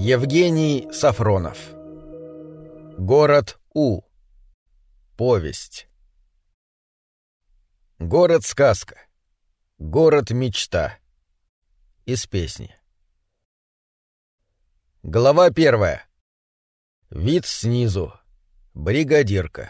Евгений Сафронов. Город У. Повесть. Город-сказка. Город-мечта. Из песни. Глава 1. Вид снизу. Бригадирка.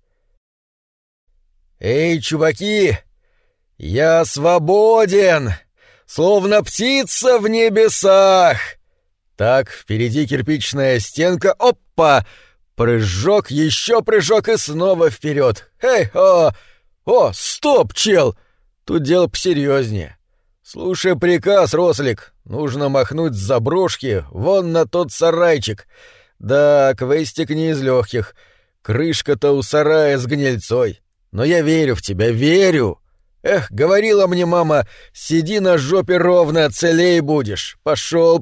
«Эй, чуваки! Я свободен! Словно птица в небесах!» Так, впереди кирпичная стенка. Опа! Прыжок, еще прыжок и снова вперед. Эй, о, стоп, чел! Тут дело посерьезнее. Слушай приказ, рослик. Нужно махнуть с заброшки вон на тот сарайчик. Да, квестик не из легких. Крышка-то у сарая с гнильцой. Но я верю в тебя, верю. Эх, говорила мне мама, сиди на жопе ровно, целей будешь. Пошел.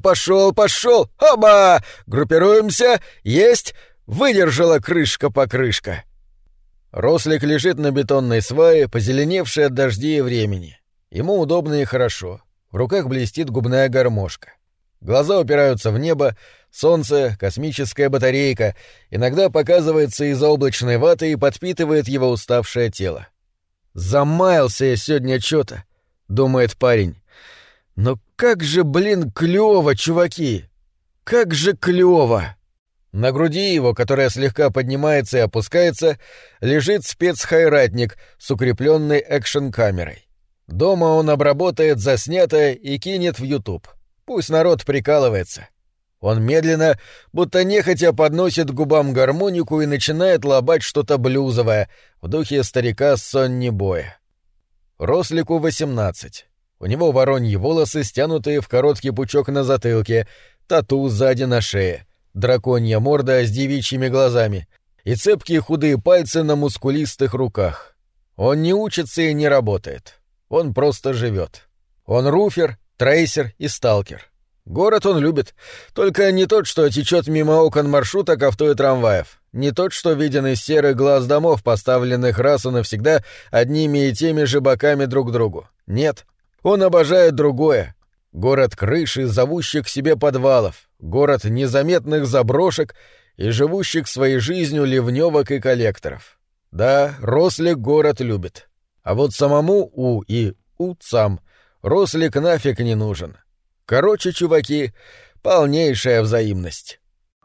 Оба! Группируемся. Есть. Выдержала крышка-покрышка. Рослик лежит на бетонной свае, позеленевшей от дождей и времени. Ему удобно и хорошо. В руках блестит губная гармошка. Глаза упираются в небо, солнце, космическая батарейка, иногда показывается из-за облачной ваты и подпитывает его уставшее тело. «Замаялся я сегодня чё-то», — думает парень. «Но как же, клёво, чуваки! Как же клёво!» На груди его, которая слегка поднимается и опускается, лежит спецхайратник с укреплённой экшн-камерой. Дома он обработает заснятое и кинет в YouTube. Пусть народ прикалывается. Он медленно, будто нехотя подносит к губам гармонику и начинает лобать что-то блюзовое в духе старика Сонни Боя. Рослику 18. У него вороньи волосы, стянутые в короткий пучок на затылке, тату сзади на шее, драконья морда с девичьими глазами и цепкие худые пальцы на мускулистых руках. Он не учится и не работает. Он просто живет. Он руфер, трейсер и сталкер. Город он любит, только не тот, что течет мимо окон маршруток, авто и трамваев, не тот, что виден из серых глаз домов, поставленных раз и навсегда одними и теми же боками друг к другу. Нет, он обожает другое. Город крыши, зовущих к себе подвалов, город незаметных заброшек и живущих своей жизнью ливневок и коллекторов. Да, Рослик город любит. А вот самому утцам Рослик нафиг не нужен. Короче, чуваки, полнейшая взаимность.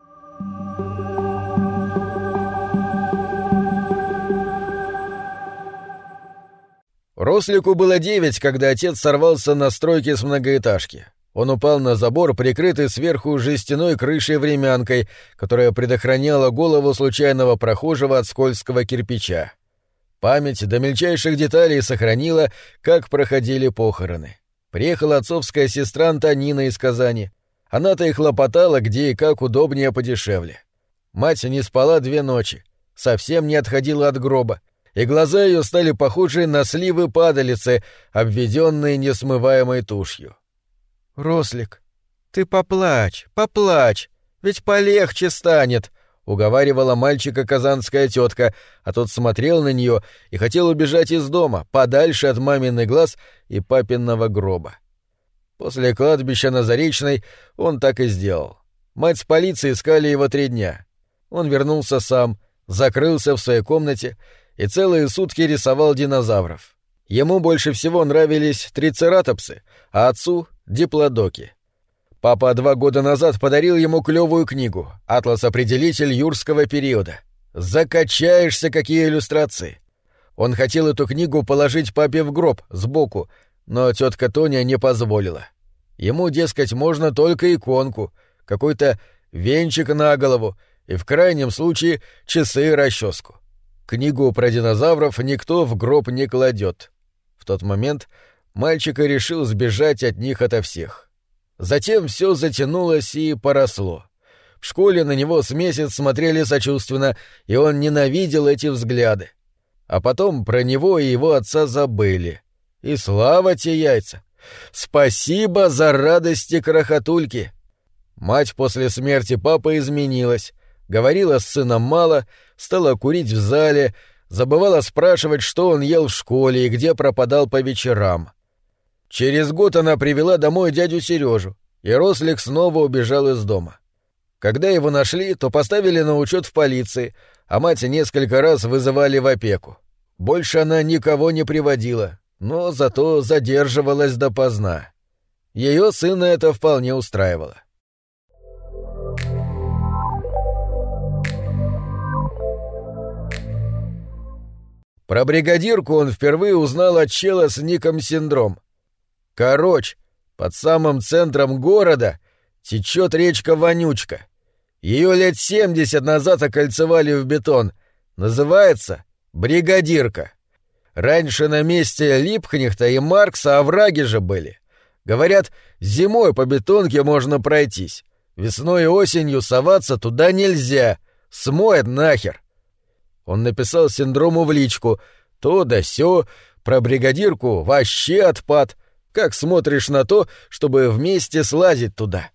Рослику было 9, когда отец сорвался на стройке с многоэтажки. Он упал на забор, прикрытый сверху жестяной крышей-времянкой, которая предохраняла голову случайного прохожего от скользкого кирпича. Память до мельчайших деталей сохранила, как проходили похороны. Приехала отцовская сестра Антонина из Казани. Она-то и хлопотала, где и как удобнее подешевле. Мать не спала 2 ночи, совсем не отходила от гроба, и глаза ее стали похожи на сливы падалицы, обведенные несмываемой тушью. «Рослик, ты поплачь, ведь полегче станет», — уговаривала мальчика казанская тетка, а тот смотрел на нее и хотел убежать из дома, подальше от маминых глаз и папиного гроба. После кладбища на Заречной он так и сделал. Мать с полицией искали его 3 дня. Он вернулся сам, закрылся в своей комнате и целые сутки рисовал динозавров. Ему больше всего нравились трицератопсы, а отцу — диплодоки. Папа 2 года назад подарил ему клёвую книгу «Атлас-определитель юрского периода». Закачаешься, какие иллюстрации! Он хотел эту книгу положить папе в гроб, сбоку, но тетка Тоня не позволила. Ему, дескать, можно только иконку, какой-то венчик на голову и, в крайнем случае, часы и расческу. Книгу про динозавров никто в гроб не кладет. В тот момент мальчик и решил сбежать от них ото всех. Затем все затянулось и поросло. В школе на него с месяц смотрели сочувственно, и он ненавидел эти взгляды. А потом про него и его отца забыли. И слава те яйца! Спасибо за радости крохотульки! Мать после смерти папы изменилась, говорила с сыном мало, стала курить в зале, забывала спрашивать, что он ел в школе и где пропадал по вечерам. Через год она привела домой дядю Сережу, и Рослик снова убежал из дома. Когда его нашли, то поставили на учет в полиции, а мать несколько раз вызывали в опеку. Больше она никого не приводила, но зато задерживалась допоздна. Ее сына это вполне устраивало. Про бригадирку он впервые узнал от чела с ником Синдром. Короче, под самым центром города течет речка Вонючка. Ее лет 70 назад окольцевали в бетон. Называется Бригадирка. Раньше на месте Липкнехта и Маркса овраги же были. Говорят, зимой по бетонке можно пройтись. Весной и осенью соваться туда нельзя. Смоет нахер. Он написал Синдрому в личку. То да сё, про бригадирку вообще отпад. Как смотришь на то, чтобы вместе слазить туда?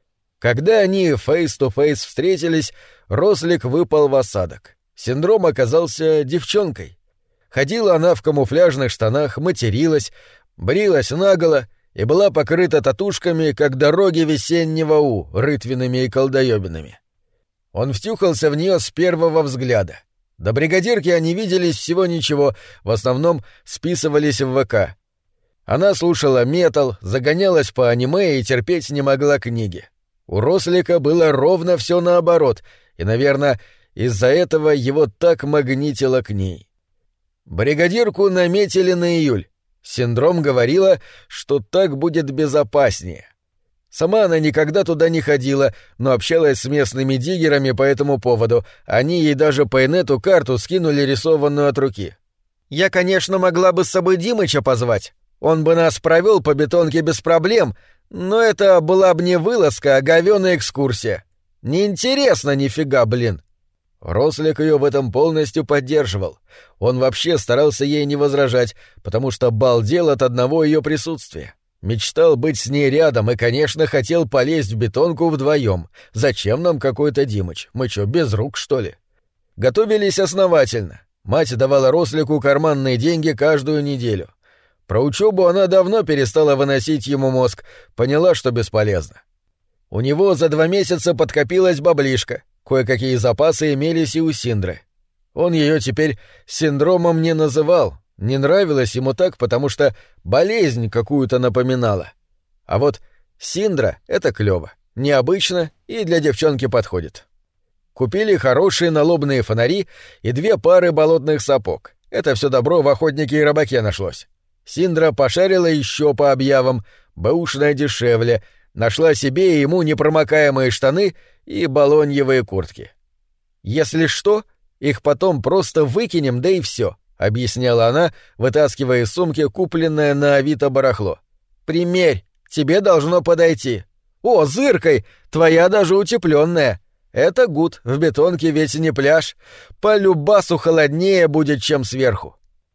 Когда они фейс-ту-фейс встретились, Рослик выпал в осадок. Синдром оказался девчонкой. Ходила она в камуфляжных штанах, материлась, брилась наголо и была покрыта татушками, как дороги весеннего У, рытвинами и колдоёбинами. Он втюхался в неё с первого взгляда. До бригадирки они виделись всего ничего, в основном списывались в ВК. Она слушала метал, загонялась по аниме и терпеть не могла книги. У Рослика было ровно всё наоборот, и, наверное, из-за этого его так магнитило к ней. Бригадирку наметили на июль. Синдром говорила, что так будет безопаснее. Сама она никогда туда не ходила, но общалась с местными диггерами по этому поводу. Они ей даже по инету карту скинули, рисованную от руки. «Я, конечно, могла бы с собой Димыча позвать. Он бы нас провёл по бетонке без проблем, но это была бы не вылазка, а говёная экскурсия. Неинтересно нифига, блин». Рослик её в этом полностью поддерживал. Он вообще старался ей не возражать, потому что балдел от одного её присутствия. Мечтал быть с ней рядом и, конечно, хотел полезть в бетонку вдвоем. Зачем нам какой-то Димыч? Мы чё, без рук, что ли? Готовились основательно. Мать давала Рослику карманные деньги каждую неделю. Про учебу она давно перестала выносить ему мозг, поняла, что бесполезно. У него за 2 месяца подкопилась баблишка, кое-какие запасы имелись и у Синдры. Он ее теперь Синдромом не называл, не нравилось ему так, потому что болезнь какую-то напоминала. А вот Синдра — это клёво, необычно и для девчонки подходит. Купили хорошие налобные фонари и 2 пары болотных сапог. Это все добро в охотнике и рыбаке нашлось. Синдра пошарила еще по объявам, бэушная дешевле, нашла себе и ему непромокаемые штаны и балоньевые куртки. «Если что, их потом просто выкинем, да и все», — объясняла она, вытаскивая из сумки купленное на Авито барахло. «Примерь, тебе должно подойти. О, зыркой, твоя даже утепленная. Это гуд, в бетонке ведь не пляж. По любасу холоднее будет, чем сверху».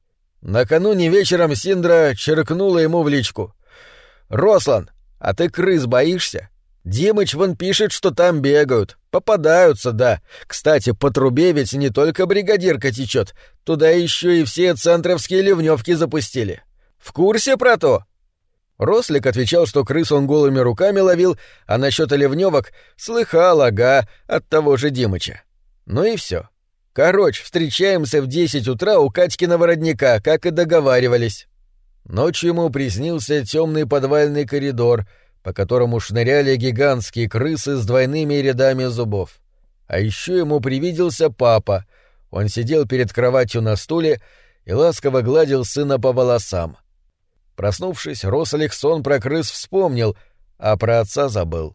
Накануне вечером Синдра черкнула ему в личку. «Рослан, а ты крыс боишься? Димыч вон пишет, что там бегают. Попадаются, да. Кстати, по трубе ведь не только бригадирка течет, туда еще и все центровские ливневки запустили. В курсе про то?» Рослик отвечал, что крыс он голыми руками ловил, а насчет ливневок слыхал, ага, от того же Димыча. Ну и все. Короче, встречаемся в 10 утра у Катькиного родника, как и договаривались. Ночью ему приснился темный подвальный коридор, по которому шныряли гигантские крысы с двойными рядами зубов. А еще ему привиделся папа. Он сидел перед кроватью на стуле и ласково гладил сына по волосам. Проснувшись, Рослик сон про крыс вспомнил, а про отца забыл.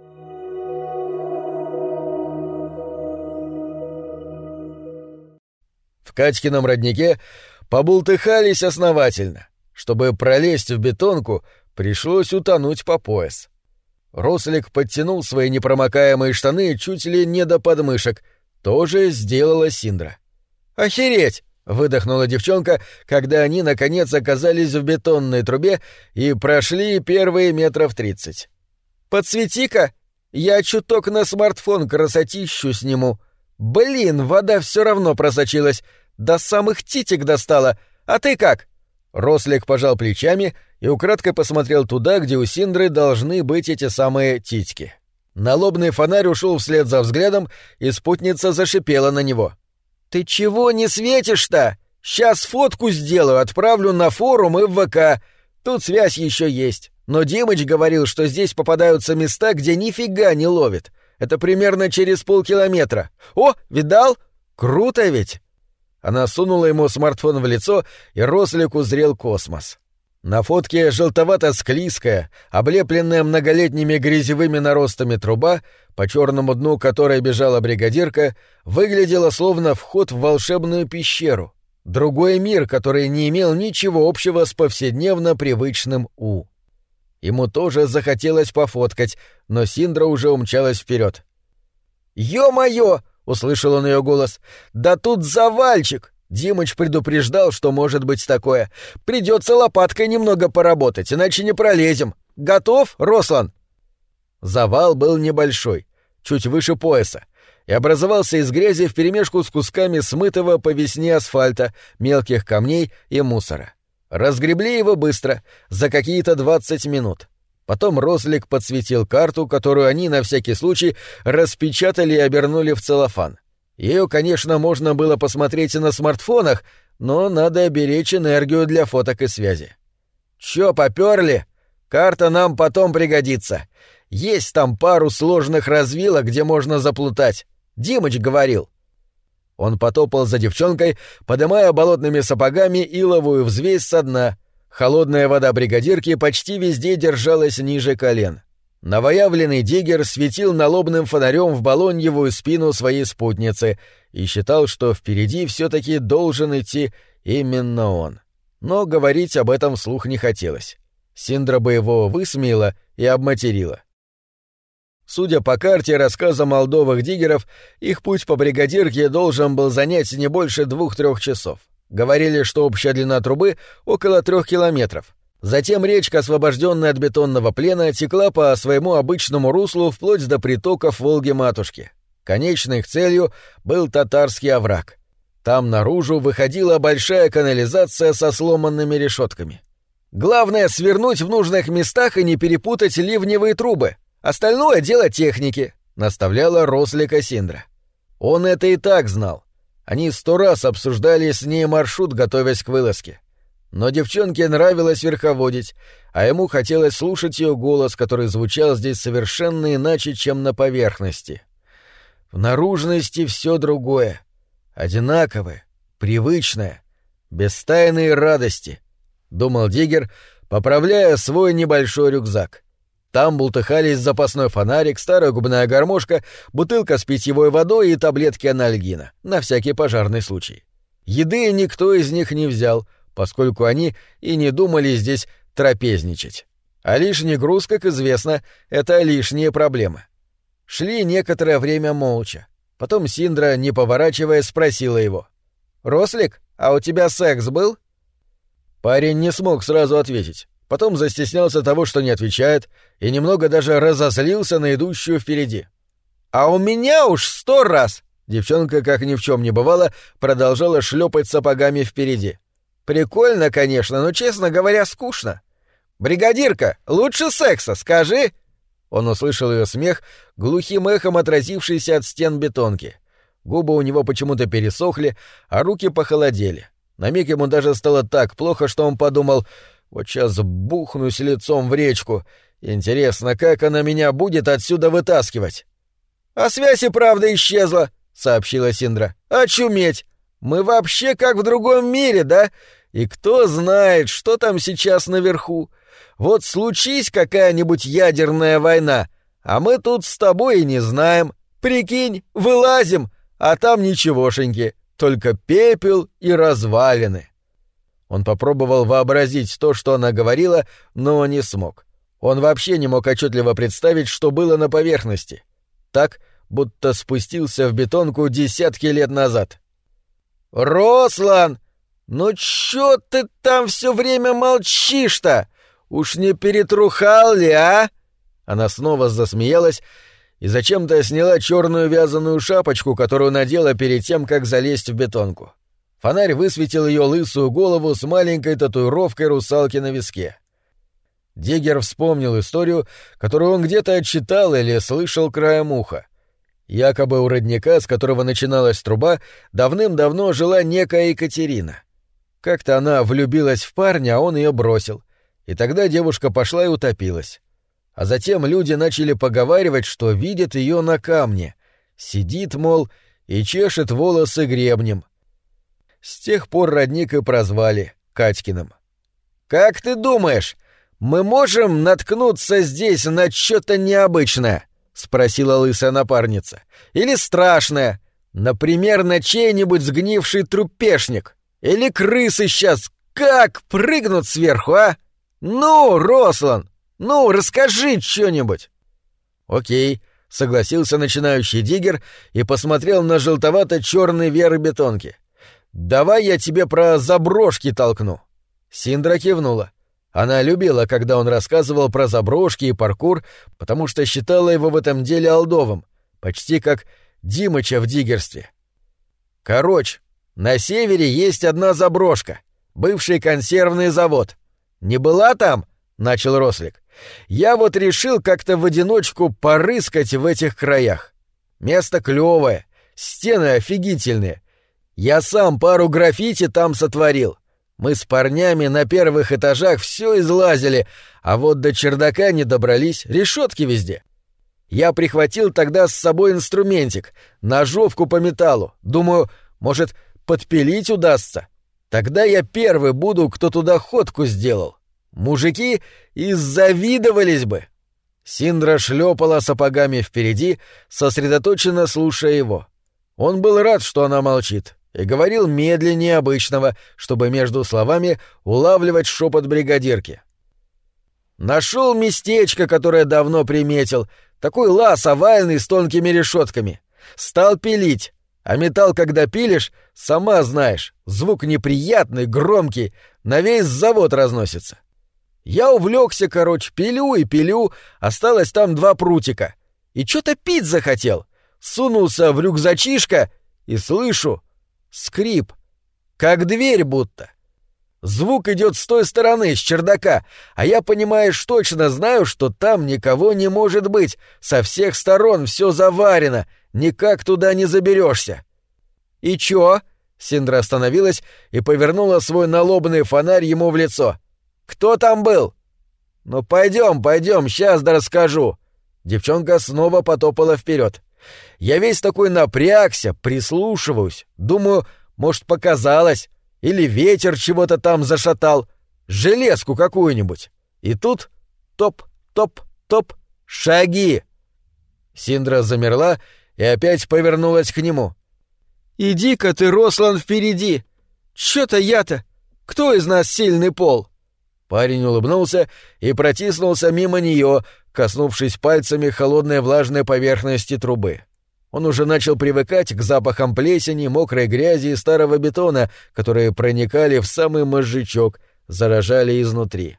В Катькином роднике побултыхались основательно. Чтобы пролезть в бетонку, пришлось утонуть по пояс. Рослик подтянул свои непромокаемые штаны чуть ли не до подмышек. Тоже сделала Синдра. «Охереть!» — выдохнула девчонка, когда они, наконец, оказались в бетонной трубе и прошли первые 30 метров. «Подсвети-ка! Я чуток на смартфон красотищу сниму. Блин, вода все равно просочилась. До самых титик достала. А ты как?» Рослик пожал плечами и украдкой посмотрел туда, где у Синдры должны быть эти самые титьки. Налобный фонарь ушел вслед за взглядом, и спутница зашипела на него. «Ты чего не светишь-то? Сейчас фотку сделаю, отправлю на форум и в ВК. Тут связь еще есть. Но Димыч говорил, что здесь попадаются места, где нифига не ловит. Это примерно через полкилометра. О, видал? Круто ведь!» Она сунула ему смартфон в лицо, и Рослик узрел космос. На фотке желтовато-склизкая, облепленная многолетними грязевыми наростами труба, по черному дну которой бежала бригадирка, выглядела словно вход в волшебную пещеру. Другой мир, который не имел ничего общего с повседневно привычным У. Ему тоже захотелось пофоткать, но Синдра уже умчалась вперед. «Ё-моё!» — услышал он ее голос. «Да тут завальчик! Димыч предупреждал, что может быть такое. Придется лопаткой немного поработать, иначе не пролезем. Готов, Рослан?» Завал был небольшой, чуть выше пояса, и образовался из грязи вперемешку с кусками смытого по весне асфальта, мелких камней и мусора. Разгребли его быстро, за какие-то 20 минут. Потом Рослик подсветил карту, которую они на всякий случай распечатали и обернули в целлофан. Ее, конечно, можно было посмотреть и на смартфонах, но надо беречь энергию для фоток и связи. «Чё, попёрли? Карта нам потом пригодится. Есть там пару сложных развилок, где можно заплутать. Димыч говорил». Он потопал за девчонкой, подымая болотными сапогами иловую взвесь со дна. Холодная вода бригадирки почти везде держалась ниже колен. Новоявленный диггер светил налобным фонарем в балоньевую спину своей спутницы и считал, что впереди все-таки должен идти именно он. Но говорить об этом вслух не хотелось. Синдра бы его высмеяла и обматерила. Судя по карте и рассказам молдовых диггеров, их путь по бригадирке должен был занять не больше 2-3 часов. Говорили, что общая длина трубы около 3 километров. Затем речка, освобожденная от бетонного плена, текла по своему обычному руслу вплоть до притоков Волги-матушки. Конечной их целью был Татарский овраг. Там наружу выходила большая канализация со сломанными решетками. «Главное — свернуть в нужных местах и не перепутать ливневые трубы. Остальное — дело техники», — наставляла Рослика Синдра. Он это и так знал. Они 100 раз обсуждали с ней маршрут, готовясь к вылазке. Но девчонке нравилось верховодить, а ему хотелось слушать ее голос, который звучал здесь совершенно иначе, чем на поверхности. В наружности все другое. Одинаковое, привычное, без тайной радости, — думал диггер, поправляя свой небольшой рюкзак. Там бултыхались запасной фонарик, старая губная гармошка, бутылка с питьевой водой и таблетки анальгина, на всякий пожарный случай. Еды никто из них не взял, поскольку они и не думали здесь трапезничать. А лишний груз, как известно, — это лишние проблемы. Шли некоторое время молча. Потом Синдра, не поворачиваясь, спросила его. «Рослик, а у тебя секс был?» Парень не смог сразу ответить. Потом застеснялся того, что не отвечает, и немного даже разозлился на идущую впереди. «А у меня уж 100 раз!» Девчонка, как ни в чем не бывало, продолжала шлепать сапогами впереди. «Прикольно, конечно, но, честно говоря, скучно. Бригадирка, лучше секса, скажи!» Он услышал ее смех, глухим эхом отразившийся от стен бетонки. Губы у него почему-то пересохли, а руки похолодели. На миг ему даже стало так плохо, что он подумал: «Вот сейчас бухнусь лицом в речку. Интересно, как она меня будет отсюда вытаскивать?» «А связь и правда исчезла», — сообщила Синдра. «Очуметь! Мы вообще как в другом мире, да? И кто знает, что там сейчас наверху? Вот случись какая-нибудь ядерная война, а мы тут с тобой и не знаем. Прикинь, вылазим, а там ничегошеньки, только пепел и развалины». Он попробовал вообразить то, что она говорила, но не смог. Он вообще не мог отчетливо представить, что было на поверхности. Так, будто спустился в бетонку десятки лет назад. «Рослан, ну чё ты там все время молчишь-то? Уж не перетрухал ли, а?» Она снова засмеялась и зачем-то сняла черную вязаную шапочку, которую надела перед тем, как залезть в бетонку. Фонарь высветил ее лысую голову с маленькой татуировкой русалки на виске. Диггер вспомнил историю, которую он где-то читал или слышал краем уха. Якобы у родника, с которого начиналась труба, давным-давно жила некая Екатерина. Как-то она влюбилась в парня, а он ее бросил. И тогда девушка пошла и утопилась. А затем люди начали поговаривать, что видят ее на камне. Сидит, мол, и чешет волосы гребнем. С тех пор родник и прозвали Катькиным. «Как ты думаешь, мы можем наткнуться здесь на что-то необычное?» — спросила лысая напарница. «Или страшное? Например, на чей-нибудь сгнивший трупешник? Или крысы сейчас как прыгнут сверху, а? Ну, Рослан, ну, расскажи что-нибудь!» «Окей», — согласился начинающий диггер и посмотрел на желтовато-черный верх бетонки. «Давай я тебе про заброшки толкну». Синдра кивнула. Она любила, когда он рассказывал про заброшки и паркур, потому что считала его в этом деле олдовым, почти как Димыча в диггерстве. «Короче, на севере есть одна заброшка, бывший консервный завод. Не была там?» — начал Рослик. «Я вот решил как-то в одиночку порыскать в этих краях. Место клёвое, стены офигительные. Я сам пару граффити там сотворил. Мы с парнями на первых этажах все излазили, а вот до чердака не добрались, решетки везде. Я прихватил тогда с собой инструментик, ножовку по металлу. Думаю, может, подпилить удастся. Тогда я первый буду, кто туда ходку сделал. Мужики иззавидовались бы». Синдра шлепала сапогами впереди, сосредоточенно слушая его. Он был рад, что она молчит, и говорил медленнее обычного, чтобы между словами улавливать шепот бригадирки. «Нашел местечко, которое давно приметил, такой лаз овальный с тонкими решетками. Стал пилить, а металл, когда пилишь, сама знаешь, звук неприятный, громкий, на весь завод разносится. Я увлекся, короче, пилю и пилю, осталось там 2 прутика. И что-то пить захотел. Сунулся в рюкзачишко и слышу скрип, как дверь будто. Звук идет с той стороны, с чердака, а я, понимаешь, точно знаю, что там никого не может быть, со всех сторон все заварено, никак туда не заберешься». «И чё?» — Синдра остановилась и повернула свой налобный фонарь ему в лицо. «Кто там был?» «Ну пойдем, сейчас да расскажу». Девчонка снова потопала вперед. Я весь такой напрягся, прислушиваюсь, думаю, может, показалось, или ветер чего-то там зашатал, железку какую-нибудь. И тут топ-топ-топ, шаги. Синдра замерла и опять повернулась к нему. «Иди-ка ты, Рослан, впереди! Чё-то я-то! Кто из нас сильный пол?» Парень улыбнулся и протиснулся мимо нее, коснувшись пальцами холодной влажной поверхности трубы. Он уже начал привыкать к запахам плесени, мокрой грязи и старого бетона, которые проникали в самый мозжечок, заражали изнутри.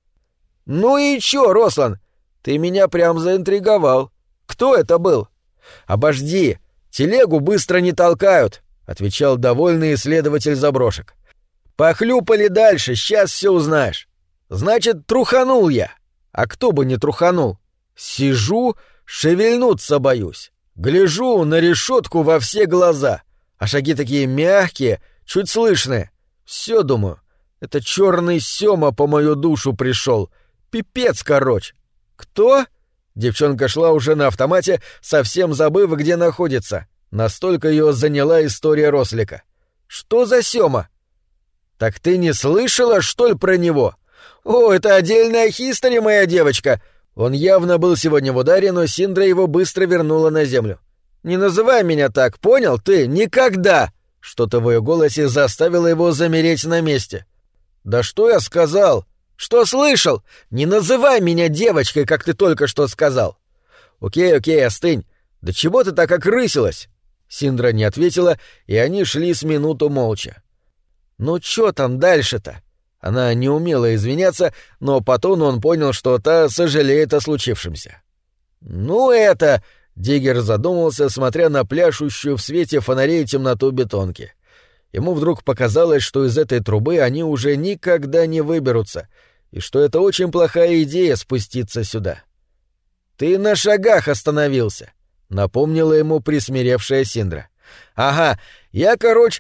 «Ну и чё, Рослан? Ты меня прям заинтриговал. Кто это был?» «Обожди, телегу быстро не толкают», — отвечал довольный исследователь заброшек. «Похлюпали дальше, сейчас все узнаешь. Значит, труханул я. А кто бы не труханул? Сижу, шевельнуться боюсь. Гляжу на решетку во все глаза, а шаги такие мягкие, чуть слышные. Все, думаю, это черный Сёма по мою душу пришел. Пипец, короче. Кто?» Девчонка шла уже на автомате, совсем забыв, где находится. Настолько ее заняла история Рослика. «Что за Сёма?» «Так ты не слышала, что ли, про него?» «О, это отдельная хистори, моя девочка!» Он явно был сегодня в ударе, но Синдра его быстро вернула на землю. «Не называй меня так, понял ты? Никогда!» Что-то в ее голосе заставило его замереть на месте. «Да что я сказал? Что слышал? Не называй меня девочкой, как ты только что сказал!» «Окей, остынь. Да чего ты так окрысилась?» Синдра не ответила, и они шли с минуту молча. «Ну чё там дальше-то?» Она не умела извиняться, но по тону он понял, что та сожалеет о случившемся. «Ну это...» — диггер задумался, смотря на пляшущую в свете фонарей темноту бетонки. Ему вдруг показалось, что из этой трубы они уже никогда не выберутся, и что это очень плохая идея спуститься сюда. «Ты на шагах остановился», — напомнила ему присмиревшая Синдра. «Ага, я,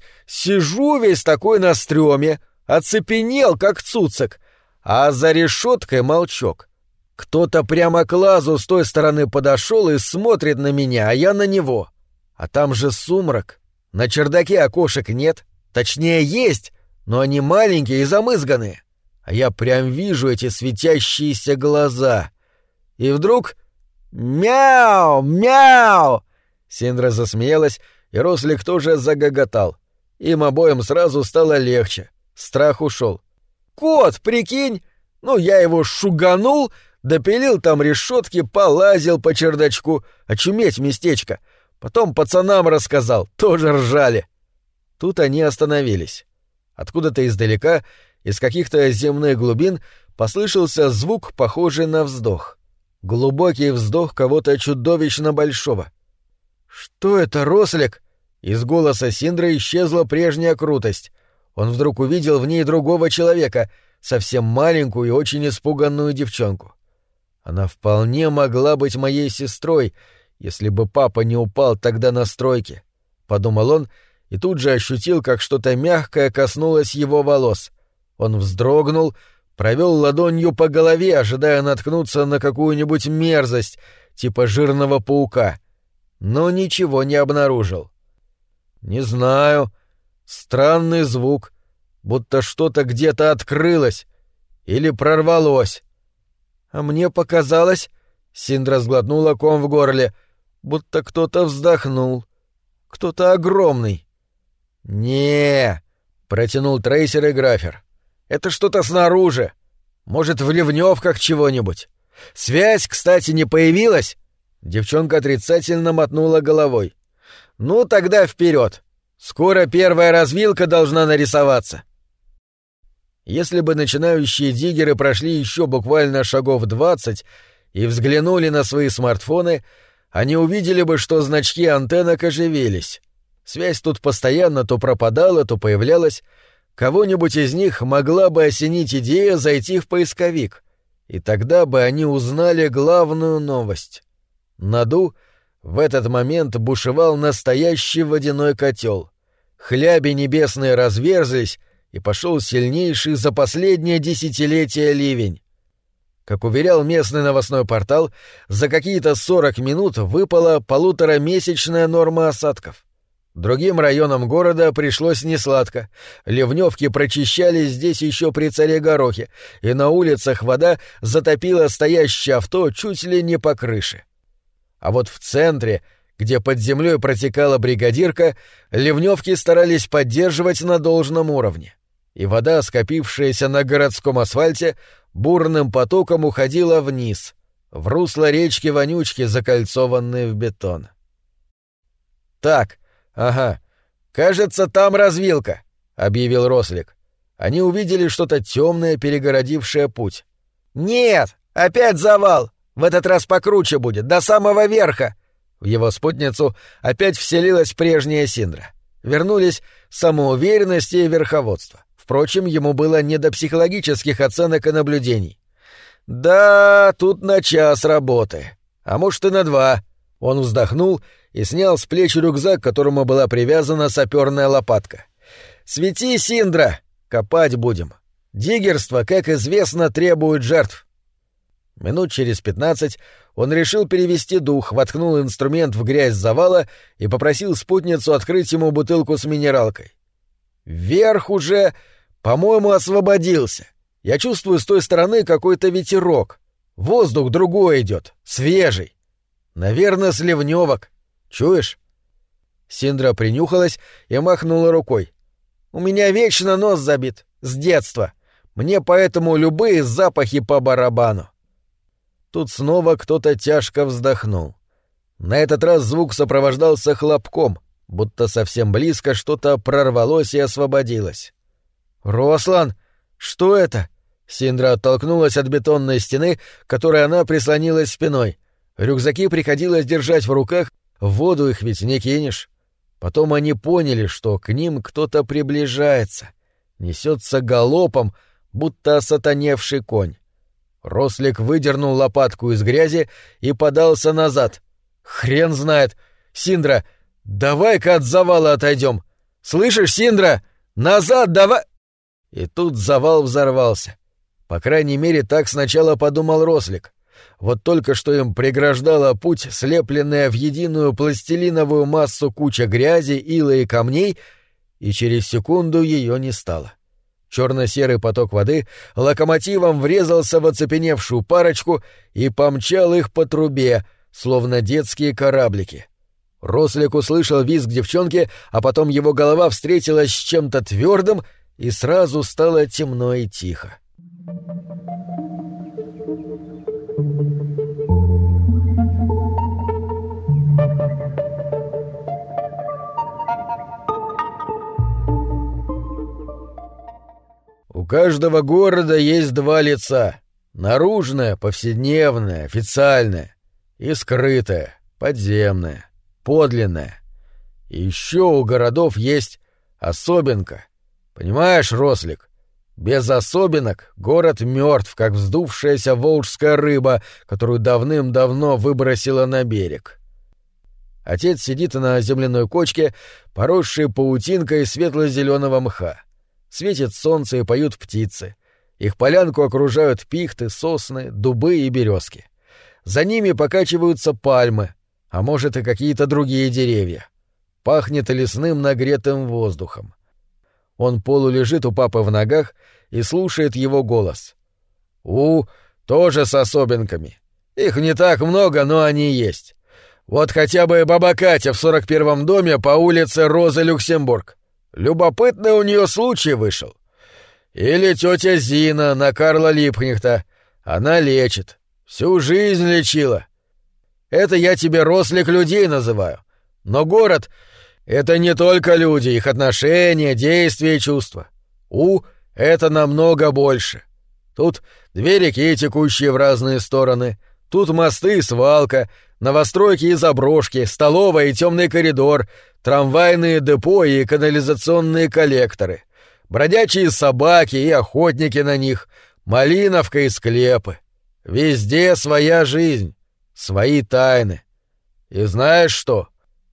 сижу весь такой на стрёме, оцепенел, как цуцик, а за решеткой молчок. Кто-то прямо к лазу с той стороны подошел и смотрит на меня, а я на него. А там же сумрак. На чердаке окошек нет. Точнее, есть, но они маленькие и замызганные. А я прям вижу эти светящиеся глаза. И вдруг... Мяу! Мяу!» Синдра засмеялась, и Рослик тоже загоготал. Им обоим сразу стало легче. Страх ушел. «Кот, прикинь! Ну, я его шуганул, допилил там решетки, полазил по чердачку. Очуметь местечко. Потом пацанам рассказал, тоже ржали». Тут они остановились. Откуда-то издалека, из каких-то земных глубин, послышался звук, похожий на вздох. Глубокий вздох кого-то чудовищно большого. «Что это, Рослик?» Из голоса Синдры исчезла прежняя крутость. Он вдруг увидел в ней другого человека, совсем маленькую и очень испуганную девчонку. Она вполне могла быть моей сестрой, если бы папа не упал тогда на стройке, — подумал он, и тут же ощутил, как что-то мягкое коснулось его волос. Он вздрогнул, провел ладонью по голове, ожидая наткнуться на какую-нибудь мерзость, типа жирного паука, но ничего не обнаружил. «Не знаю. Странный звук, будто что-то где-то открылось или прорвалось». «А мне показалось...» — Синдра сглотнула ком в горле, будто кто-то вздохнул. Кто-то огромный. «Не-е-е», протянул Трейсер и Графер. «Это что-то снаружи. Может, в ливневках чего-нибудь. Связь, кстати, не появилась?» Девчонка отрицательно мотнула головой. «Ну, тогда вперед. Скоро первая развилка должна нарисоваться». Если бы начинающие диггеры прошли еще буквально шагов 20 и взглянули на свои смартфоны, они увидели бы, что значки антеннок оживились. Связь тут постоянно то пропадала, то появлялась. Кого-нибудь из них могла бы осенить идея зайти в поисковик, и тогда бы они узнали главную новость. Наду в этот момент бушевал настоящий водяной котел. Хляби небесные разверзлись, и пошел сильнейший за последнее десятилетие ливень. Как уверял местный новостной портал, за какие-то 40 минут выпала 1,5-месячная норма осадков. Другим районам города пришлось несладко. Ливневки прочищались здесь еще при царе Горохе, и на улицах вода затопила стоящее авто чуть ли не по крыше. А вот в центре, где под землей протекала бригадирка, ливневки старались поддерживать на должном уровне. И вода, скопившаяся на городском асфальте, бурным потоком уходила вниз, в русло речки-вонючки, закольцованной в бетон. «Так, ага, кажется, там развилка», — объявил Рослик. Они увидели что-то темное, перегородившее путь. «Нет, опять завал! В этот раз покруче будет, до самого верха!» В его спутницу опять вселилась прежняя Синдра. Вернулись самоуверенность и верховодство. Впрочем, ему было не до психологических оценок и наблюдений. «Да, тут на час работы. А может, и на 2. Он вздохнул и снял с плеч рюкзак, к которому была привязана саперная лопатка. «Свети, Синдра! Копать будем. Диггерство, как известно, требует жертв». Минут через 15 он решил перевести дух, воткнул инструмент в грязь завала и попросил спутницу открыть ему бутылку с минералкой. «Вверх уже, по-моему, освободился. Я чувствую с той стороны какой-то ветерок. Воздух другой идет, свежий. Наверное, с ливневок. Чуешь?» Синдра принюхалась и махнула рукой. «У меня вечно нос забит. С детства. Мне поэтому любые запахи по барабану». Тут снова кто-то тяжко вздохнул. На этот раз звук сопровождался хлопком, будто совсем близко что-то прорвалось и освободилось. «Рослан, что это?» Синдра оттолкнулась от бетонной стены, к которой она прислонилась спиной. Рюкзаки приходилось держать в руках, в воду их ведь не кинешь. Потом они поняли, что к ним кто-то приближается, несется галопом, будто осатаневший конь. Рослик выдернул лопатку из грязи и подался назад. «Хрен знает! Синдра, давай-ка от завала отойдем! Слышишь, Синдра? Назад давай!» И тут завал взорвался. По крайней мере, так сначала подумал Рослик. Вот только что им преграждала путь слепленная в единую пластилиновую массу куча грязи, ила и камней, и через секунду ее не стало. Черно-серый поток воды локомотивом врезался в оцепеневшую парочку и помчал их по трубе, словно детские кораблики. Рослик услышал визг девчонки, а потом его голова встретилась с чем-то твердым, и сразу стало темно и тихо. У каждого города есть два лица. Наружное, повседневное, официальное. И скрытое, подземное, подлинное. И еще у городов есть особенка. Понимаешь, Рослик? Без особенок город мертв, как вздувшаяся волжская рыба, которую давным-давно выбросила на берег. Отец сидит на земляной кочке, поросшей паутинкой светло-зеленого мха. Светит солнце и поют птицы. Их полянку окружают пихты, сосны, дубы и березки. За ними покачиваются пальмы, а может и какие-то другие деревья. Пахнет лесным нагретым воздухом. Он полулежит у папы в ногах и слушает его голос. Тоже с особенками. Их не так много, но они есть. Вот хотя бы баба Катя в 41-м доме по улице Розы Люксембург. Любопытный у нее случай вышел. Или тетя Зина на Карла Липкнехта. Она лечит. Всю жизнь лечила. Это я тебе, Рослик, людей называю. Но город — это не только люди, их отношения, действия и чувства. Это намного больше. Тут две реки, текущие в разные стороны. Тут мосты и свалка, новостройки и заброшки, столовая и темный коридор, трамвайные депо и канализационные коллекторы, бродячие собаки и охотники на них, малиновка и склепы. Везде своя жизнь, свои тайны. И знаешь что?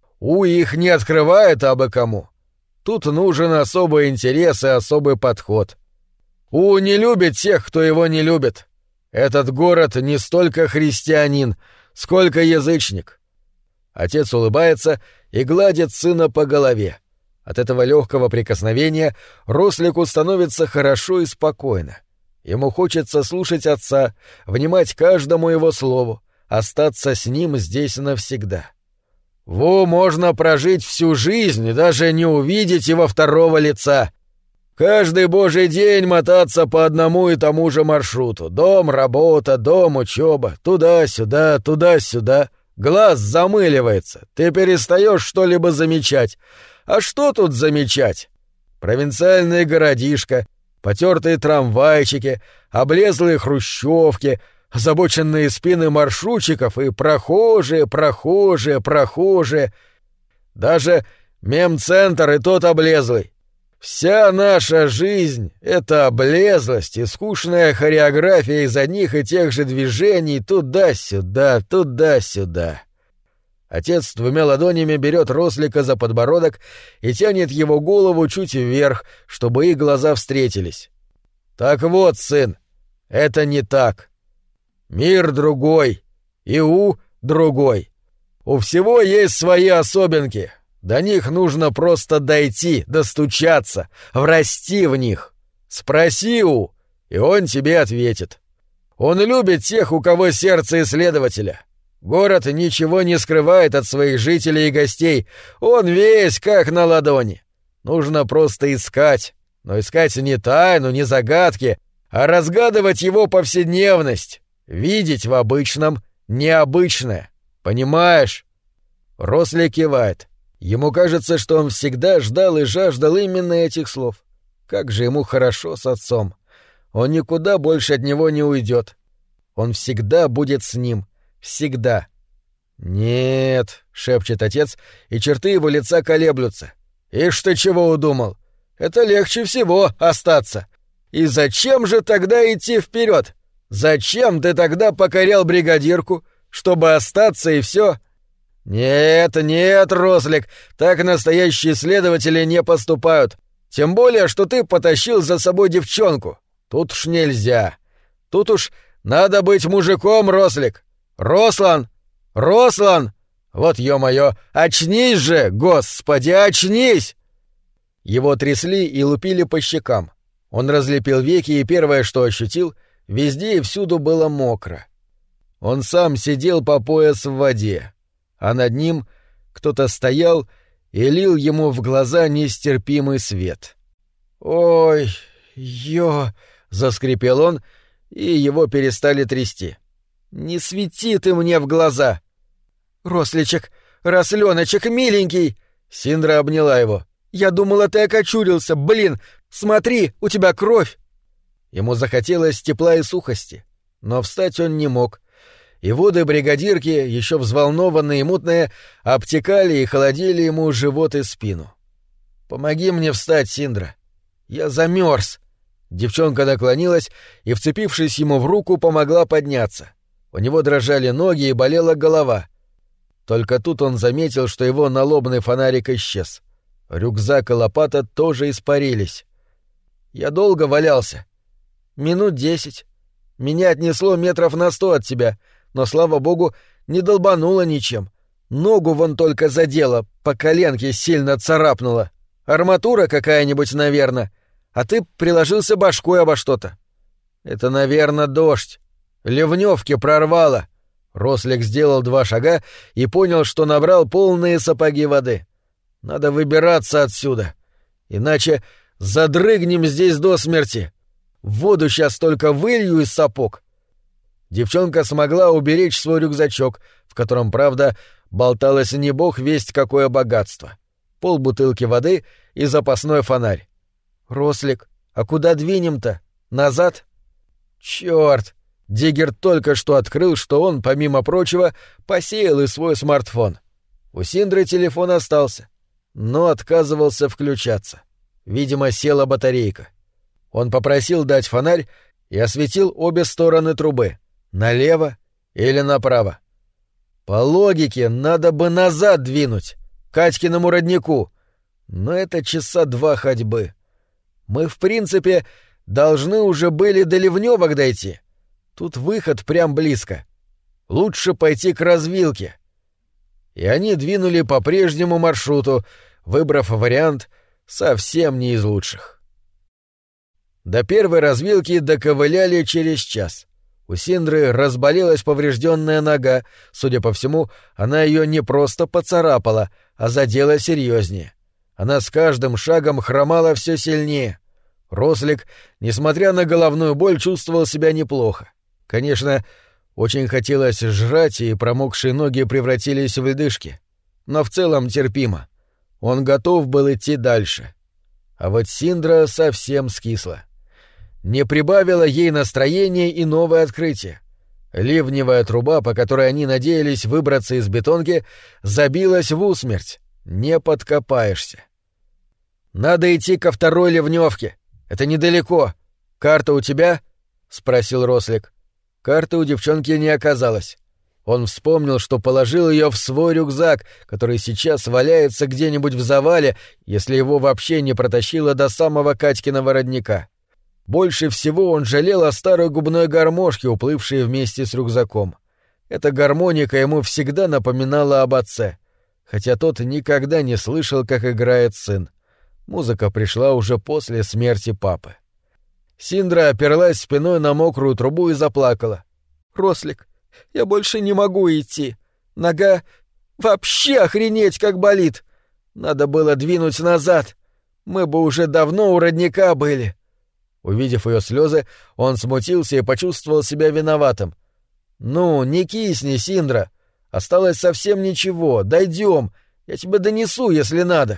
Их не открывает абы кому. Тут нужен особый интерес и особый подход. Не любит тех, кто его не любит. Этот город не столько христианин, сколько язычник. Отец улыбается и гладит сына по голове. От этого легкого прикосновения Рослику становится хорошо и спокойно. Ему хочется слушать отца, внимать каждому его слову, остаться с ним здесь навсегда. Можно прожить всю жизнь и даже не увидеть его второго лица. Каждый божий день мотаться по одному и тому же маршруту. Дом, работа, дом, учеба, туда-сюда, туда-сюда. Глаз замыливается, ты перестаешь что-либо замечать. А что тут замечать? Провинциальные городишко, потертые трамвайчики, облезлые хрущевки, озабоченные спины маршрутчиков и прохожие. Даже мемцентр и тот облезлый. Вся наша жизнь — это облезлость и скучная хореография из одних и тех же движений туда-сюда, туда-сюда. Отец двумя ладонями берет Рослика за подбородок и тянет его голову чуть вверх, чтобы их глаза встретились. Так вот, сын, это не так. Мир другой, и другой. У всего есть свои особенки. До них нужно просто дойти, достучаться, врасти в них. Спроси и он тебе ответит. Он любит тех, у кого сердце исследователя. Город ничего не скрывает от своих жителей и гостей. Он весь как на ладони. Нужно просто искать. Но искать не тайну, не загадки, а разгадывать его повседневность. Видеть в обычном необычное. Понимаешь? Рослик кивает. Ему кажется, что он всегда ждал и жаждал именно этих слов. Как же ему хорошо с отцом. Он никуда больше от него не уйдет. Он всегда будет с ним. Всегда. «Нет», — шепчет отец, и черты его лица колеблются. «Ишь ты чего удумал? Это легче всего остаться. И зачем же тогда идти вперед? Зачем ты тогда покорял бригадирку? Чтобы остаться и все? Нет, нет, Рослик, так настоящие следователи не поступают. Тем более, что ты потащил за собой девчонку. Тут уж нельзя. Тут уж надо быть мужиком, Рослик. Рослан! Рослан! Вот ё-моё, очнись же, господи, очнись! Его трясли и лупили по щекам. Он разлепил веки, и первое, что ощутил, везде и всюду было мокро. Он сам сидел по пояс в воде, а над ним кто-то стоял и лил ему в глаза нестерпимый свет. «Ой, заскрипел он, и его перестали трясти. «Не свети ты мне в глаза!» «Росличек, Рослёночек, миленький!» Синдра обняла его. «Я думала, ты окочурился, блин! Смотри, у тебя кровь!» Ему захотелось тепла и сухости, но встать он не мог, и воды бригадирки, еще взволнованные и мутные, обтекали и холодили ему живот и спину. «Помоги мне встать, Синдра! Я замерз!» Девчонка наклонилась и, вцепившись ему в руку, помогла подняться. У него дрожали ноги и болела голова. Только тут он заметил, что его налобный фонарик исчез. Рюкзак и лопата тоже испарились. «Я долго валялся. Минут 10. Меня отнесло метров на 100 от тебя, но, слава богу, не долбануло ничем. Ногу вон только задело, по коленке сильно царапнуло. Арматура какая-нибудь, наверное. А ты приложился башкой обо что-то. Это, наверное, дождь. Ливнёвки прорвало». Рослик сделал 2 шага и понял, что набрал полные сапоги воды. «Надо выбираться отсюда. Иначе задрыгнем здесь до смерти. Воду сейчас только вылью из сапог». Девчонка смогла уберечь свой рюкзачок, в котором, правда, болталось не бог весть какое богатство. Полбутылки воды и запасной фонарь. «Рослик, а куда двинем-то? Назад?» «Чёрт!» Диггер только что открыл, что он, помимо прочего, посеял и свой смартфон. У Синдры телефон остался, но отказывался включаться. Видимо, села батарейка. Он попросил дать фонарь и осветил обе стороны трубы — налево или направо. По логике, надо бы назад двинуть, к Катькиному роднику, но это часа 2 ходьбы. Мы, в принципе, должны уже были до Ливнёвок дойти. Тут выход прям близко. Лучше пойти к развилке. И они двинули по прежнему маршруту, выбрав вариант совсем не из лучших. До первой развилки доковыляли через час. У Синдры разболелась поврежденная нога. Судя по всему, она ее не просто поцарапала, а задела серьезнее. Она с каждым шагом хромала все сильнее. Рослик, несмотря на головную боль, чувствовал себя неплохо. Конечно, очень хотелось жрать, и промокшие ноги превратились в ледышки. Но в целом терпимо. Он готов был идти дальше. А вот Синдра совсем скисла. Не прибавило ей настроения и новое открытие. Ливневая труба, по которой они надеялись выбраться из бетонки, забилась в усмерть. Не подкопаешься. «Надо идти ко второй ливневке. Это недалеко. Карта у тебя?» — спросил Рослик. Карты у девчонки не оказалось. Он вспомнил, что положил ее в свой рюкзак, который сейчас валяется где-нибудь в завале, если его вообще не протащило до самого Катькиного родника. Больше всего он жалел о старой губной гармошке, уплывшей вместе с рюкзаком. Эта гармоника ему всегда напоминала об отце, хотя тот никогда не слышал, как играет сын. Музыка пришла уже после смерти папы. Синдра оперлась спиной на мокрую трубу и заплакала. «Рослик, я больше не могу идти. Нога вообще охренеть как болит. Надо было двинуть назад. Мы бы уже давно у родника были». Увидев ее слезы, он смутился и почувствовал себя виноватым. «Ну, не кисни, Синдра. Осталось совсем ничего. Дойдем. Я тебя донесу, если надо».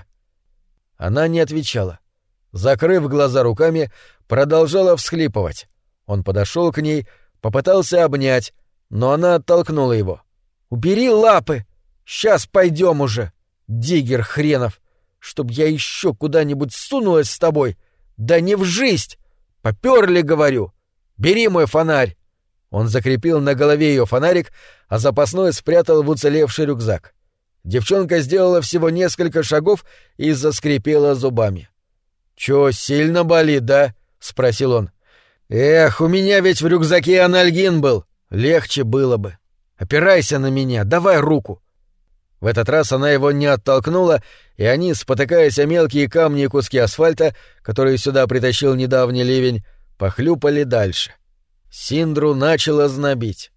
Она не отвечала. Закрыв глаза руками, продолжала всхлипывать. Он подошел к ней, попытался обнять, но она оттолкнула его. «Убери лапы! Сейчас пойдем уже! Диггер хренов! Чтоб я еще куда-нибудь сунулась с тобой! Да не в жизнь! Попёрли, говорю! Бери мой фонарь!» Он закрепил на голове ее фонарик, а запасной спрятал в уцелевший рюкзак. Девчонка сделала всего несколько шагов и заскрипела зубами. «Чё, сильно болит, да?» — спросил он. «Эх, у меня ведь в рюкзаке анальгин был. Легче было бы. Опирайся на меня, давай руку». В этот раз она его не оттолкнула, и они, спотыкаясь о мелкие камни и куски асфальта, которые сюда притащил недавний ливень, похлюпали дальше. Синдру начало знобить.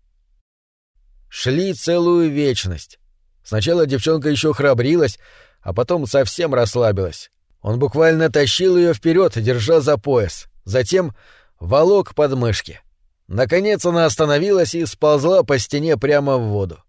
Шли целую вечность. Сначала девчонка еще храбрилась, а потом совсем расслабилась. Он буквально тащил ее вперед, держа за пояс. Затем волок под мышки. Наконец она остановилась и сползла по стене прямо в воду.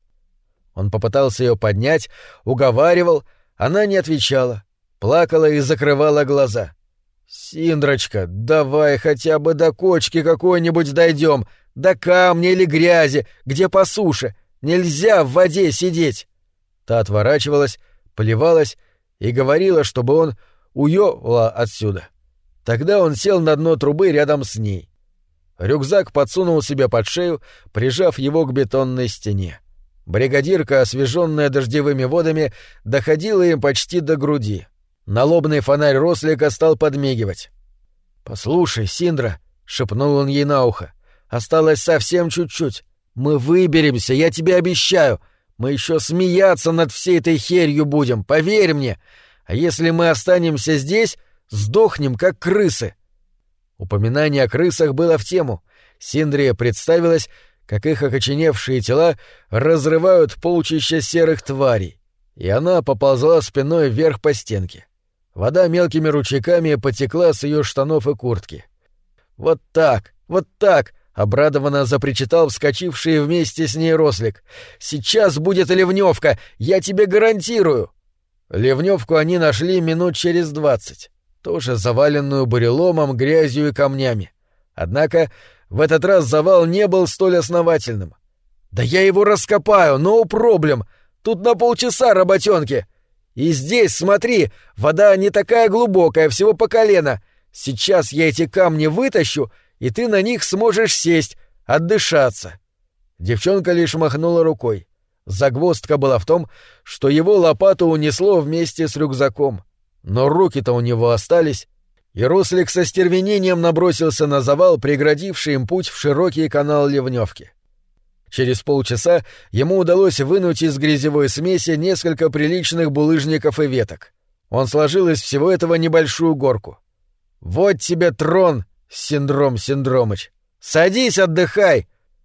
Он попытался ее поднять, уговаривал, она не отвечала, плакала и закрывала глаза. «Синдрочка, давай хотя бы до кочки какой-нибудь дойдем, до камня или грязи, где по суше. Нельзя в воде сидеть». Та отворачивалась, плевалась и говорила, чтобы он уёбла отсюда. Тогда он сел на дно трубы рядом с ней. Рюкзак подсунул себе под шею, прижав его к бетонной стене. Бригадирка, освеженная дождевыми водами, доходила им почти до груди. Налобный фонарь рослика стал подмигивать. «Послушай, Синдра», — шепнул он ей на ухо, — «осталось совсем чуть-чуть. Мы выберемся, я тебе обещаю. Мы еще смеяться над всей этой херью будем, поверь мне. А если мы останемся здесь, сдохнем, как крысы». Упоминание о крысах было в тему. Синдре представилось, как их окоченевшие тела разрывают полчища серых тварей, и она поползла спиной вверх по стенке. Вода мелкими ручейками потекла с ее штанов и куртки. «Вот так, вот так!» — обрадованно запричитал вскочивший вместе с ней рослик. «Сейчас будет ливневка, я тебе гарантирую!» Ливневку они нашли минут через 20, тоже заваленную буреломом, грязью и камнями. Однако в этот раз завал не был столь основательным. «Да я его раскопаю, no problem! Тут на полчаса работенки! И здесь, смотри, вода не такая глубокая, всего по колено. Сейчас я эти камни вытащу, и ты на них сможешь сесть, отдышаться». Девчонка лишь махнула рукой. Загвоздка была в том, что его лопату унесло вместе с рюкзаком. Но руки-то у него остались, и рослик со стервенением набросился на завал, преградивший им путь в широкий канал ливневки. Через полчаса ему удалось вынуть из грязевой смеси несколько приличных булыжников и веток. Он сложил из всего этого небольшую горку. «Вот тебе трон, Синдром Синдромыч! Садись, отдыхай!»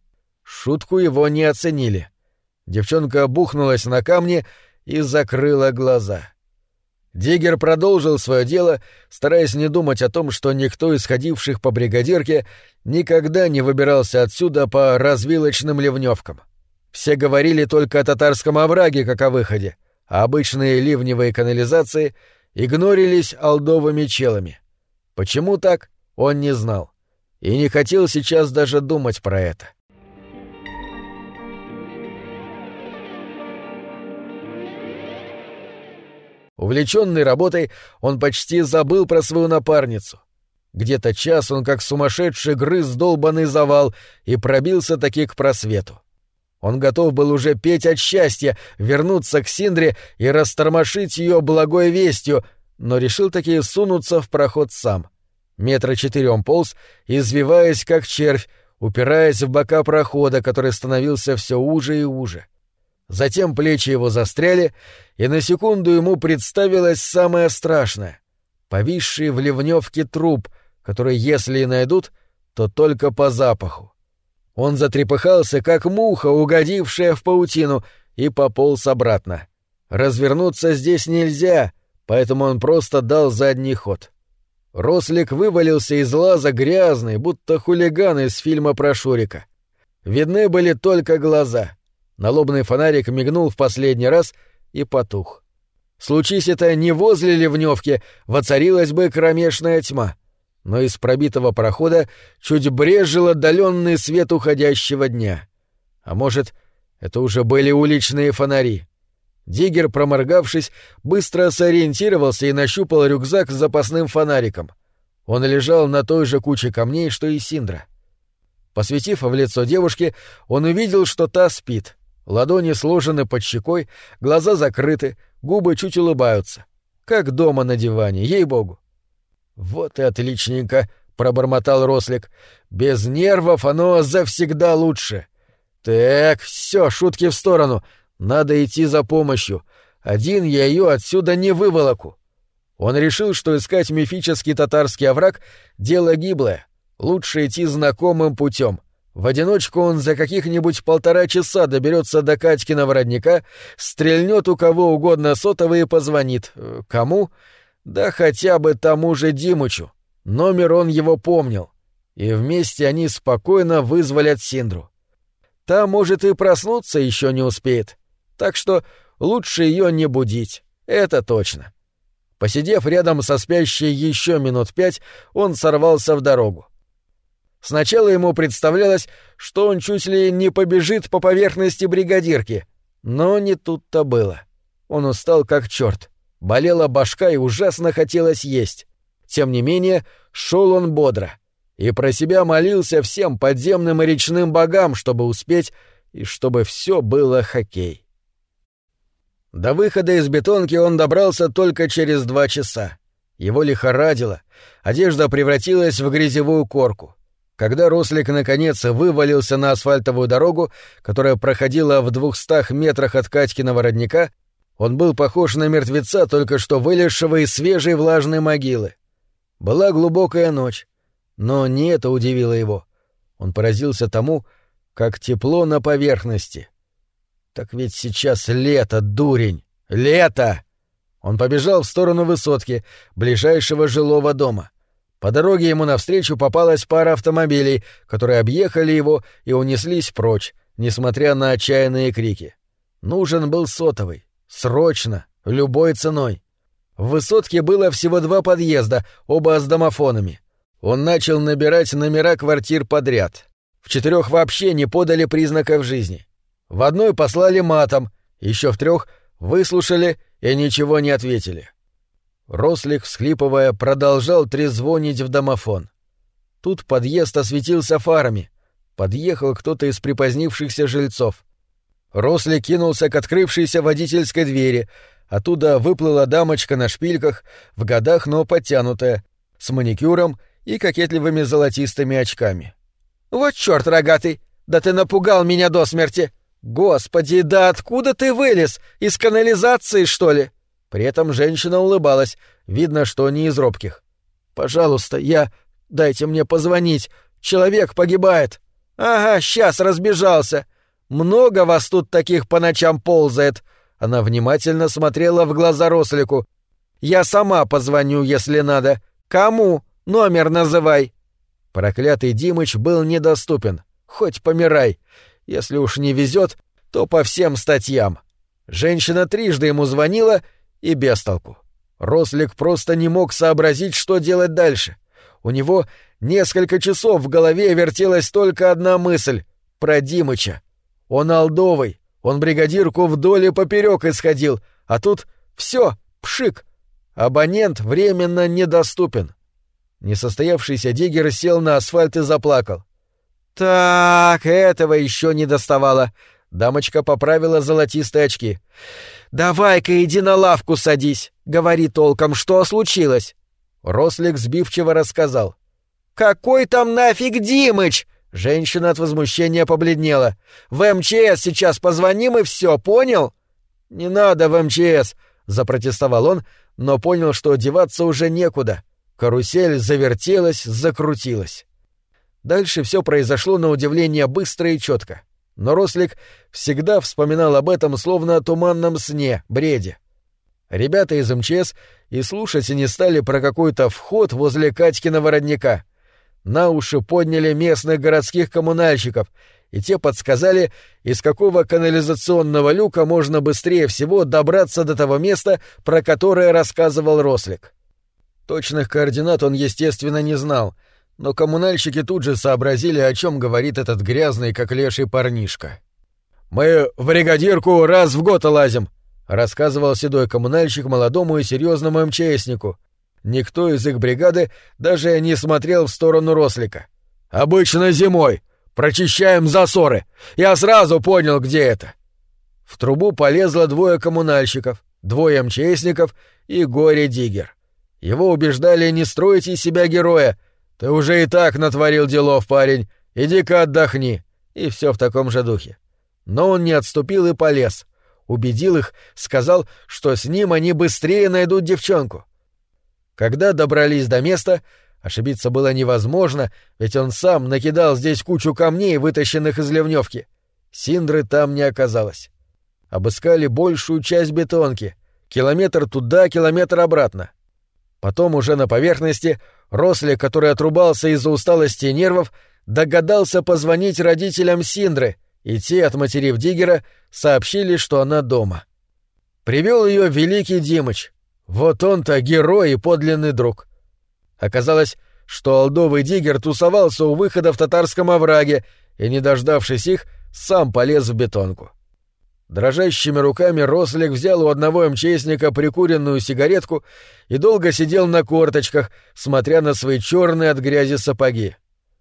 Шутку его не оценили. Девчонка бухнулась на камни и закрыла глаза. Диггер продолжил свое дело, стараясь не думать о том, что никто из ходивших по бригадирке никогда не выбирался отсюда по развилочным ливневкам. Все говорили только о татарском овраге как о выходе, а обычные ливневые канализации игнорились олдовыми челами. Почему так, он не знал. И не хотел сейчас даже думать про это. Увлеченный работой, он почти забыл про свою напарницу. Где-то час он как сумасшедший грыз долбанный завал и пробился таки к просвету. Он готов был уже петь от счастья, вернуться к Синдре и растормошить ее благой вестью, но решил таки сунуться в проход сам. 4 метра полз, извиваясь как червь, упираясь в бока прохода, который становился все уже и уже. Затем плечи его застряли, и на секунду ему представилось самое страшное — повисший в ливневке труп, который, если и найдут, то только по запаху. Он затрепыхался, как муха, угодившая в паутину, и пополз обратно. Развернуться здесь нельзя, поэтому он просто дал задний ход. Рослик вывалился из лаза грязный, будто хулиган из фильма про Шурика. Видны были только глаза. Налобный фонарик мигнул в последний раз и потух. Случись это не возле ливневки, воцарилась бы кромешная тьма. Но из пробитого прохода чуть брезжил отдаленный свет уходящего дня. А может, это уже были уличные фонари. Диггер, проморгавшись, быстро сориентировался и нащупал рюкзак с запасным фонариком. Он лежал на той же куче камней, что и Синдра. Посветив в лицо девушки, он увидел, что та спит. Ладони сложены под щекой, глаза закрыты, губы чуть улыбаются. Как дома на диване, ей-богу. «Вот и отличненько», — пробормотал Рослик. «Без нервов оно завсегда лучше. Так, все, шутки в сторону. Надо идти за помощью. Один я ее отсюда не выволоку». Он решил, что искать мифический татарский овраг — дело гиблое. Лучше идти знакомым путем. В одиночку он за каких-нибудь 1,5 часа доберется до Катькиного родника, стрельнет у кого угодно сотовый и позвонит. Кому? Да хотя бы тому же Димычу. Номер он его помнил. И вместе они спокойно вызволят Синдру. Та, может, и проснуться еще не успеет. Так что лучше ее не будить. Это точно. Посидев рядом со спящей еще минут 5, он сорвался в дорогу. Сначала ему представлялось, что он чуть ли не побежит по поверхности бригадирки, но не тут-то было. Он устал как черт, болела башка и ужасно хотелось есть. Тем не менее, шел он бодро и про себя молился всем подземным и речным богам, чтобы успеть и чтобы все было хоккей. До выхода из бетонки он добрался только через 2 часа. Его лихорадило, одежда превратилась в грязевую корку. Когда Рослик наконец вывалился на асфальтовую дорогу, которая проходила в 200 метрах от Катькиного родника, он был похож на мертвеца, только что вылезшего из свежей влажной могилы. Была глубокая ночь, но не это удивило его. Он поразился тому, как тепло на поверхности. Так ведь сейчас лето, дурень! Лето! Он побежал в сторону высотки, ближайшего жилого дома. По дороге ему навстречу попалась пара автомобилей, которые объехали его и унеслись прочь, несмотря на отчаянные крики. Нужен был сотовый. Срочно, любой ценой. В высотке было всего 2 подъезда, оба с домофонами. Он начал набирать номера квартир подряд. В 4 вообще не подали признаков жизни. В одной послали матом, еще в 3 выслушали и ничего не ответили. Рослик, всхлипывая, продолжал трезвонить в домофон. Тут подъезд осветился фарами. Подъехал кто-то из припозднившихся жильцов. Рослик кинулся к открывшейся водительской двери. Оттуда выплыла дамочка на шпильках, в годах, но подтянутая, с маникюром и кокетливыми золотистыми очками. «Вот чёрт рогатый! Да ты напугал меня до смерти! Господи, да откуда ты вылез? Из канализации, что ли?» При этом женщина улыбалась, видно, что не из робких. «Пожалуйста, дайте мне позвонить. Человек погибает». «Ага, сейчас разбежался. Много вас тут таких по ночам ползает». Она внимательно смотрела в глаза Рослику. «Я сама позвоню, если надо. Кому? Номер называй». Проклятый Димыч был недоступен. Хоть помирай. Если уж не везет, то по всем статьям. Женщина трижды ему звонила, и без толку. Рослик просто не мог сообразить, что делать дальше. У него несколько часов в голове вертелась только одна мысль — про Димыча. Он олдовый, он бригадирку вдоль и поперёк исходил, а тут всё, пшик. Абонент временно недоступен. Несостоявшийся диггер сел на асфальт и заплакал. «Так, этого ещё не доставало». Дамочка поправила золотистые очки. «Давай-ка иди на лавку садись. Говори толком, что случилось?» Рослик сбивчиво рассказал. «Какой там нафиг Димыч?» Женщина от возмущения побледнела. «В МЧС сейчас позвоним и все, понял?» «Не надо в МЧС», — запротестовал он, но понял, что деваться уже некуда. Карусель завертелась, закрутилась. Дальше все произошло на удивление быстро и четко. Но Рослик всегда вспоминал об этом словно о туманном сне, бреде. Ребята из МЧС и слушать не стали про какой-то вход возле Катькиного родника. На уши подняли местных городских коммунальщиков, и те подсказали, из какого канализационного люка можно быстрее всего добраться до того места, про которое рассказывал Рослик. Точных координат он, естественно, не знал, но коммунальщики тут же сообразили, о чем говорит этот грязный, как леший парнишка. «Мы в бригадирку раз в год лазим», — рассказывал седой коммунальщик молодому и серьезному МЧСнику. никто из их бригады даже не смотрел в сторону Рослика. «Обычно зимой. Прочищаем засоры. Я сразу понял, где это». В трубу полезло 2 коммунальщиков, 2 МЧСников и горе-диггер. Его убеждали не строить из себя героя. «Ты уже и так натворил делов, парень. Иди-ка отдохни». И все в таком же духе. Но он не отступил и полез. Убедил их, сказал, что с ним они быстрее найдут девчонку. Когда добрались до места, ошибиться было невозможно, ведь он сам накидал здесь кучу камней, вытащенных из ливневки. Синдры там не оказалось. Обыскали большую часть бетонки. Километр туда, километр обратно. Потом уже на поверхности Рослик, который отрубался из-за усталости и нервов, догадался позвонить родителям Синдры, и те, отматерив Диггера, сообщили, что она дома. Привел ее великий Димыч. Вот он-то герой и подлинный друг. Оказалось, что олдовый Диггер тусовался у выхода в татарском овраге и, не дождавшись их, сам полез в бетонку. Дрожащими руками Рослик взял у одного МЧСника прикуренную сигаретку и долго сидел на корточках, смотря на свои черные от грязи сапоги.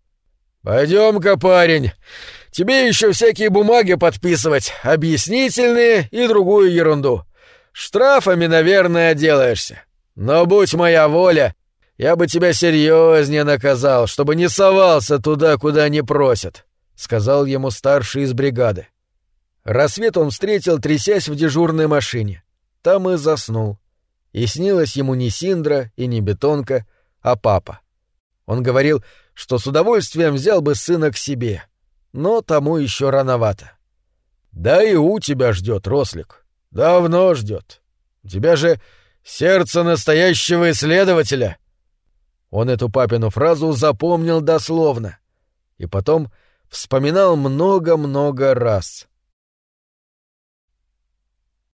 «Пойдем-ка, парень, тебе еще всякие бумаги подписывать, объяснительные и другую ерунду. Штрафами, наверное, отделаешься. Но будь моя воля, я бы тебя серьезнее наказал, чтобы не совался туда, куда не просят», — сказал ему старший из бригады. Рассвет он встретил, трясясь в дежурной машине. Там и заснул. И снилась ему не Синдра и не бетонка, а папа. Он говорил, что с удовольствием взял бы сына к себе, но тому еще рановато. «Да и у тебя ждет, Рослик. Давно ждет. У тебя же сердце настоящего исследователя». Он эту папину фразу запомнил дословно и потом вспоминал много-много раз.